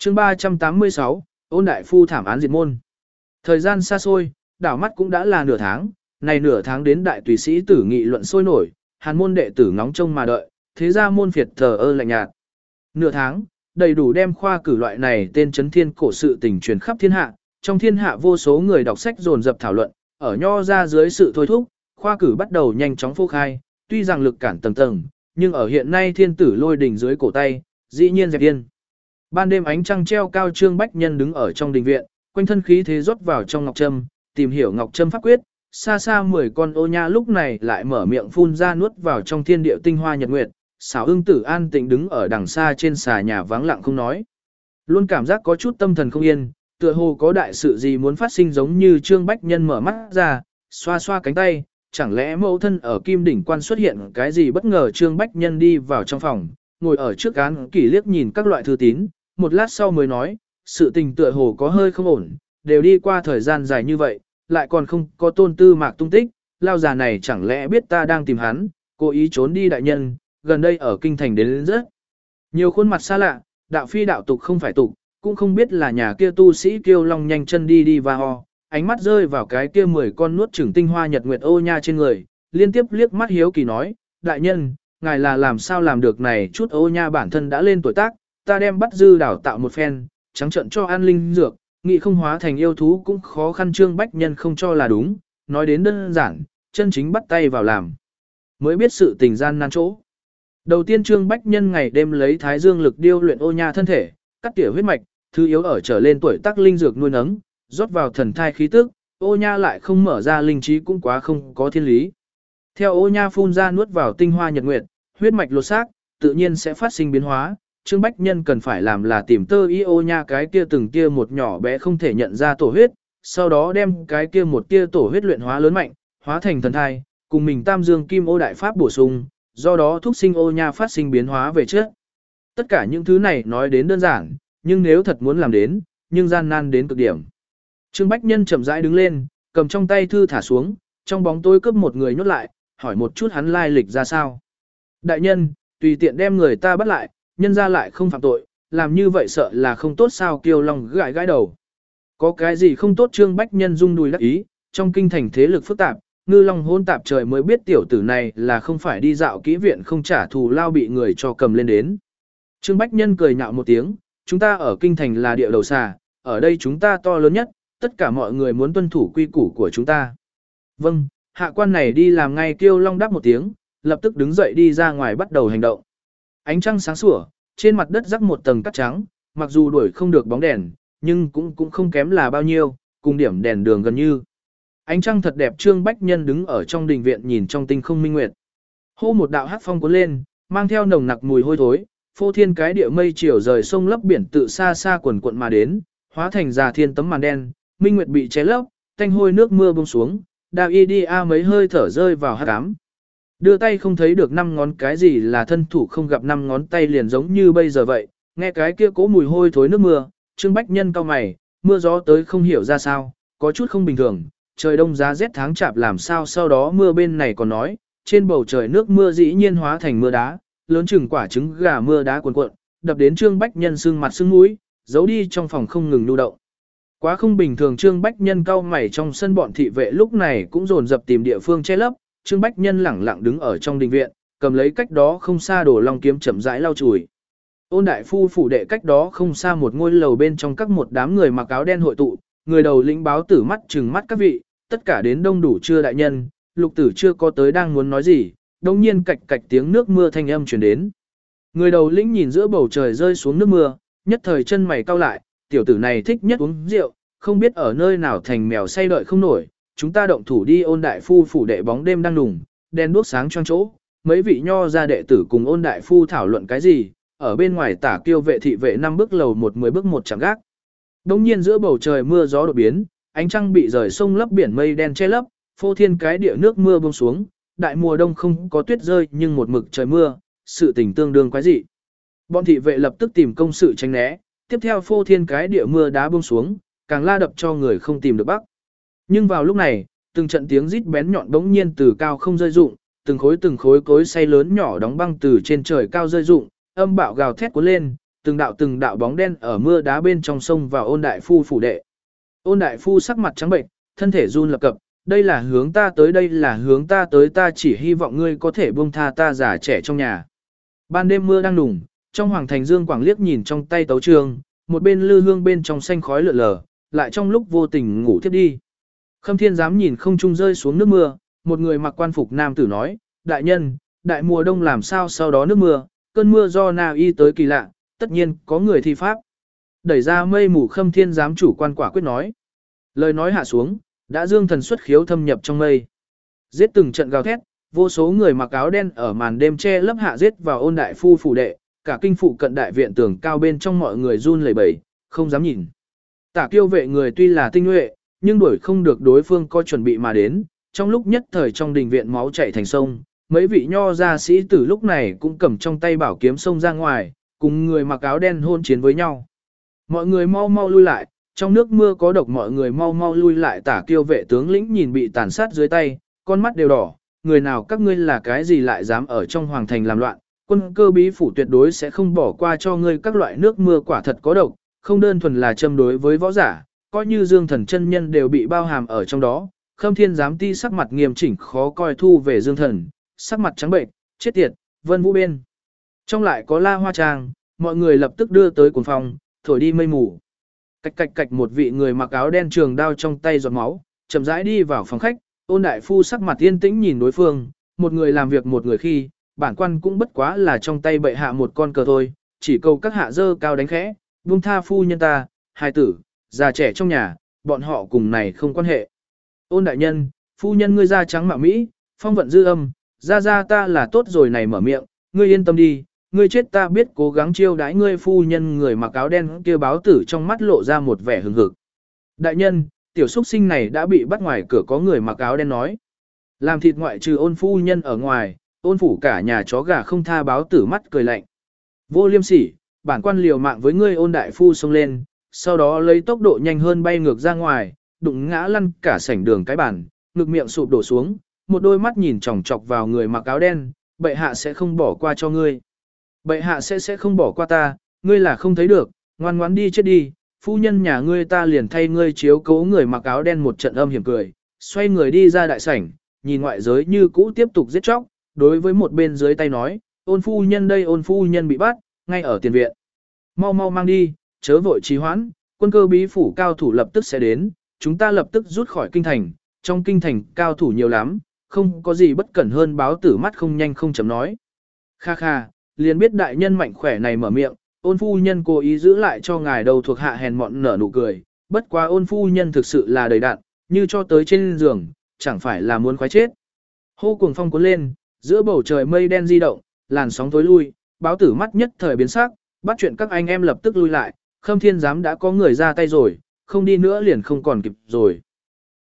chương 386, ôn đại phu thảm án diệt môn. Thời gian xa xôi, đảo mắt cũng đã là nửa tháng, này nửa tháng đến đại tùy sĩ tử nghị luận sôi nổi, hàn môn đệ tử ngóng trông mà đợi, thế ra môn phiệt thờ ơ lạnh nhạt. Nửa tháng, đầy đủ đem khoa cử loại này tên chấn thiên cổ sự tình truyền khắp thiên hạ, trong thiên hạ vô số người đọc sách dồn dập thảo luận, ở nho ra dưới sự thôi thúc, khoa cử bắt đầu nhanh chóng phô khai, tuy rằng lực cản tầng tầng, nhưng ở hiện nay thiên tử lôi đỉnh dưới cổ tay, dĩ nhiên dẹp yên. Ban đêm ánh trăng treo cao, Trương Bách Nhân đứng ở trong đình viện, quanh thân khí thế rót vào trong ngọc trâm, tìm hiểu ngọc trâm pháp quyết, xa xa 10 con ô nha lúc này lại mở miệng phun ra nuốt vào trong thiên địa tinh hoa nhật nguyệt, xảo ưng tử an tĩnh đứng ở đằng xa trên xà nhà vắng lặng không nói. Luôn cảm giác có chút tâm thần không yên, tựa hồ có đại sự gì muốn phát sinh, giống như Trương Bách Nhân mở mắt ra, xoa xoa cánh tay, chẳng lẽ mẫu thân ở Kim Đỉnh Quan xuất hiện cái gì bất ngờ. Trương Bách Nhân đi vào trong phòng, ngồi ở trước án kỷ liếc nhìn các loại thư tín, một lát sau mới nói, sự tình tựa hồ có hơi không ổn, đều đi qua thời gian dài như vậy, lại còn không có Tôn Tư Mạc tung tích, lao già này chẳng lẽ biết ta đang tìm hắn, cố ý trốn đi. Đại nhân, gần đây ở kinh thành đến rất nhiều khuôn mặt xa lạ, đạo phi đạo tục không phải tục, cũng không biết là nhà kia tu sĩ Kiêu Long nhanh chân đi đi và ho, ánh mắt rơi vào cái kia 10 con nuốt chửng tinh hoa nhật nguyệt ô nha trên người, liên tiếp liếc mắt hiếu kỳ nói, đại nhân, ngài là làm sao làm được này, chút ô nha bản thân đã lên tuổi tác, ta đem bắt dư đảo tạo một phen, trắng trận cho an linh dược, nghị không hóa thành yêu thú cũng khó khăn. Trương Bách Nhân không cho là đúng, nói đến đơn giản, chân chính bắt tay vào làm, mới biết sự tình gian nan chỗ. Đầu tiên Trương Bách Nhân ngày đêm lấy thái dương lực điêu luyện ô nha thân thể, cắt tỉa huyết mạch, thứ yếu ở trở lên tuổi tác linh dược nuôi nấng, rót vào thần thai khí tức, ô nha lại không mở ra linh trí cũng quá không có thiên lý. Theo ô nha phun ra nuốt vào tinh hoa nhật nguyệt, huyết mạch lột xác, tự nhiên sẽ phát sinh biến hóa. Trương Bách Nhân cần phải làm là tìm tơ y ô nha cái kia từng kia một nhỏ bé không thể nhận ra tổ huyết, sau đó đem cái kia một kia tổ huyết luyện hóa lớn mạnh, hóa thành thần thai, cùng mình tam dương kim ô đại pháp bổ sung, do đó thúc sinh ô nha phát sinh biến hóa về trước. Tất cả những thứ này nói đến đơn giản, nhưng nếu thật muốn làm đến, nhưng gian nan đến cực điểm. Trương Bách Nhân chậm rãi đứng lên, cầm trong tay thư thả xuống, trong bóng tối cướp một người nhốt lại, hỏi một chút hắn lai lịch ra sao. Đại nhân, tùy tiện đem người ta bắt lại, nhân ra lại không phạm tội, làm như vậy sợ là không tốt sao. Kiêu Long gãi gãi đầu. Có cái gì không tốt? Trương Bách Nhân rung đùi đắc ý, trong kinh thành thế lực phức tạp, ngư long hôn tạp trời mới biết tiểu tử này là không phải đi dạo kỹ viện không trả thù lao bị người cho cầm lên đến. Trương Bách Nhân cười nhạo một tiếng, chúng ta ở kinh thành là địa đầu xà, ở đây chúng ta to lớn nhất, tất cả mọi người muốn tuân thủ quy củ của chúng ta. Vâng, hạ quan này đi làm ngay. Kiêu Long đáp một tiếng, lập tức đứng dậy đi ra ngoài bắt đầu hành động. Ánh trăng sáng sủa, trên mặt đất rắc một tầng cát trắng, mặc dù đuổi không được bóng đèn, nhưng cũng không kém là bao nhiêu, cùng điểm đèn đường gần như. Ánh trăng thật đẹp. Trương Bách Nhân đứng ở trong đình viện nhìn trong tinh không minh nguyệt. Hô một đạo hắc phong cuốn lên, mang theo nồng nặc mùi hôi thối, phô thiên cái địa mây chiều rời sông lấp biển tự xa xa quần quận mà đến, hóa thành già thiên tấm màn đen, minh nguyệt bị che lấp, tanh hôi nước mưa buông xuống, Đào Y đi a mấy hơi thở rơi vào hắc ám. Đưa tay không thấy được năm ngón, cái gì là thân thủ không gặp năm ngón tay, liền giống như bây giờ vậy. Nghe cái kia cố mùi hôi thối nước mưa, Trương Bách Nhân cau mày, mưa gió tới không hiểu ra sao, có chút không bình thường, trời đông giá rét tháng chạp làm sao. Sau đó mưa bên này còn nói, trên bầu trời nước mưa dĩ nhiên hóa thành mưa đá, lớn chừng quả trứng gà mưa đá cuồn cuộn, đập đến Trương Bách Nhân sưng mặt sưng mũi, giấu đi trong phòng không ngừng lưu động. Quá không bình thường. Trương Bách Nhân cau mày, trong sân bọn thị vệ lúc này cũng dồn dập tìm địa phương che lấp. Trương Bách Nhân lẳng lặng đứng ở trong đình viện, cầm lấy cách đó không xa Đồ Long kiếm chậm rãi lau chùi. Ôn đại phu phủ đệ cách đó không xa một ngôi lầu bên trong các một đám người mặc áo đen hội tụ, người đầu lĩnh báo tử mắt trừng mắt các vị, tất cả đến đông đủ chưa đại nhân. Lục tử chưa có tới đang muốn nói gì, đồng nhiên cạch cạch tiếng nước mưa thanh âm truyền đến. Người đầu lĩnh nhìn giữa bầu trời rơi xuống nước mưa, nhất thời chân mày cau lại, tiểu tử này thích nhất uống rượu, không biết ở nơi nào thành mèo say đợi không nổi. Chúng ta động thủ đi. Ôn đại phu phủ đệ bóng đêm đang đùng, đèn đuốc sáng choang chỗ, mấy vị nho gia đệ tử cùng ôn đại phu thảo luận cái gì, ở bên ngoài tả kiêu vệ thị vệ 5 bước lầu 10 bước một chạm gác. Đông nhiên giữa bầu trời mưa gió đột biến, ánh trăng bị rời sông lấp biển mây đen che lấp, phô thiên cái địa nước mưa buông xuống. Đại mùa đông không có tuyết rơi nhưng một mực trời mưa, sự tình tương đương quái dị. Bọn thị vệ lập tức tìm công sự tránh né, tiếp theo phô thiên cái địa mưa đá buông xuống, càng la đập cho người không tìm được bắc. Nhưng vào lúc này, từng trận tiếng rít bén nhọn bỗng nhiên từ cao không rơi rụng, từng khối cối xay lớn nhỏ đóng băng từ trên trời cao rơi rụng, âm bạo gào thét cuốn lên, từng đạo bóng đen ở mưa đá bên trong sông vào Ôn đại phu phủ đệ. Ôn đại phu sắc mặt trắng bệnh, thân thể run lập cập, đây là hướng ta tới, đây là hướng ta tới, ta chỉ hy vọng ngươi có thể buông tha ta già trẻ trong nhà. Ban đêm mưa đang đùng, trong hoàng thành Dương Quảng liếc nhìn trong tay tấu trường, một bên lư hương bên trong xanh khói lượn lờ, lại trong lúc vô tình ngủ thiếp đi. Khâm Thiên dám nhìn không trung rơi xuống nước mưa, một người mặc quan phục nam tử nói, đại nhân, đại mùa đông làm sao sau đó nước mưa, cơn mưa do nào y tới kỳ lạ, tất nhiên có người thi pháp. Đẩy ra mây mù Khâm Thiên giám chủ quan quả quyết nói. Lời nói hạ xuống, đã dương thần xuất khiếu thâm nhập trong mây. Giết từng trận gào thét, vô số người mặc áo đen ở màn đêm che lấp hạ giết vào Ôn đại phu phủ đệ, cả kinh phụ cận đại viện tường cao bên trong mọi người run lẩy bẩy, không dám nhìn. Tả Kiêu vệ người tuy là tinh nhuệ, nhưng đuổi không được đối phương có chuẩn bị mà đến, trong lúc nhất thời trong đình viện máu chảy thành sông, mấy vị nho gia sĩ tử lúc này cũng cầm trong tay bảo kiếm xông ra ngoài, cùng người mặc áo đen hôn chiến với nhau. Mọi người mau mau lui lại, trong nước mưa có độc, mọi người mau mau lui lại. Tả Kiêu vệ tướng lĩnh nhìn bị tàn sát dưới tay, con mắt đều đỏ, người nào các ngươi là cái gì lại dám ở trong hoàng thành làm loạn, quân cơ bí phủ tuyệt đối sẽ không bỏ qua cho ngươi, các loại nước mưa quả thật có độc, không đơn thuần là châm đối với võ giả, coi như Dương Thần chân nhân đều bị bao hàm ở trong đó. Khâm Thiên giám ti sắc mặt nghiêm chỉnh khó coi thu về Dương Thần, sắc mặt trắng bệnh, chết tiệt, Vân Vũ bên. Trong lại có La Hoa Trang, mọi người lập tức đưa tới cuồng phong, thổi đi mây mù. Cạch cạch cạch, một vị người mặc áo đen trường đao trong tay giọt máu, chậm rãi đi vào phòng khách. Ôn đại phu sắc mặt yên tĩnh nhìn đối phương, một người làm việc một người khi, bản quan cũng bất quá là trong tay bệ hạ một con cờ thôi, chỉ cầu các hạ dơ cao đánh khẽ, buông tha phu nhân ta, hài tử, già trẻ trong nhà, bọn họ cùng này không quan hệ. Ôn đại nhân, phu nhân ngươi da trắng mạo mỹ, phong vận dư âm, ra ta là tốt rồi này mở miệng, ngươi yên tâm đi, ngươi chết ta biết cố gắng chiêu đãi ngươi. Phu nhân người mặc áo đen kia báo tử trong mắt lộ ra một vẻ hừng hực. Đại nhân, tiểu xuất sinh này đã bị bắt ngoài cửa, có người mặc áo đen nói. Làm thịt ngoại trừ Ôn phu nhân ở ngoài, Ôn phủ cả nhà chó gà không tha. Báo tử mắt cười lạnh. Vô liêm sỉ, bản quan liều mạng với ngươi. Ôn đại phu xông lên, sau đó lấy tốc độ nhanh hơn bay ngược ra ngoài, đụng ngã lăn cả sảnh đường cái bàn, ngực miệng sụp đổ xuống, một đôi mắt nhìn chòng chọc vào người mặc áo đen. Bệ hạ sẽ không bỏ qua cho ngươi. Bệ hạ sẽ không bỏ qua ta, ngươi là không thấy được, ngoan ngoãn đi chết đi, phu nhân nhà ngươi ta liền thay ngươi chiếu cố. Người mặc áo đen một trận âm hiểm cười, xoay người đi ra đại sảnh, nhìn ngoại giới như cũ tiếp tục giết chóc, đối với một bên dưới tay nói, Ôn phu nhân đây, Ôn phu nhân bị bắt, ngay ở tiền viện. Mau mau mang đi, chớ vội trì hoãn, quân cơ bí phủ cao thủ lập tức sẽ đến, chúng ta lập tức rút khỏi kinh thành, trong kinh thành cao thủ nhiều lắm, không có gì bất cẩn hơn. Báo tử mắt không nhanh không chậm nói. Kha kha, liền biết đại nhân mạnh khỏe này mở miệng, Ôn phu nhân cố ý giữ lại cho ngài đầu thuộc hạ hèn mọn nở nụ cười, bất quá Ôn phu nhân thực sự là đầy đặn, như cho tới trên giường, chẳng phải là muốn khoái chết. Hô cuồng phong cuốn lên, giữa bầu trời mây đen di động, làn sóng tối lui, báo tử mắt nhất thời biến sắc, bắt chuyện các anh em lập tức lui lại. Khâm Thiên giám đã có người ra tay rồi, không đi nữa liền không còn kịp rồi.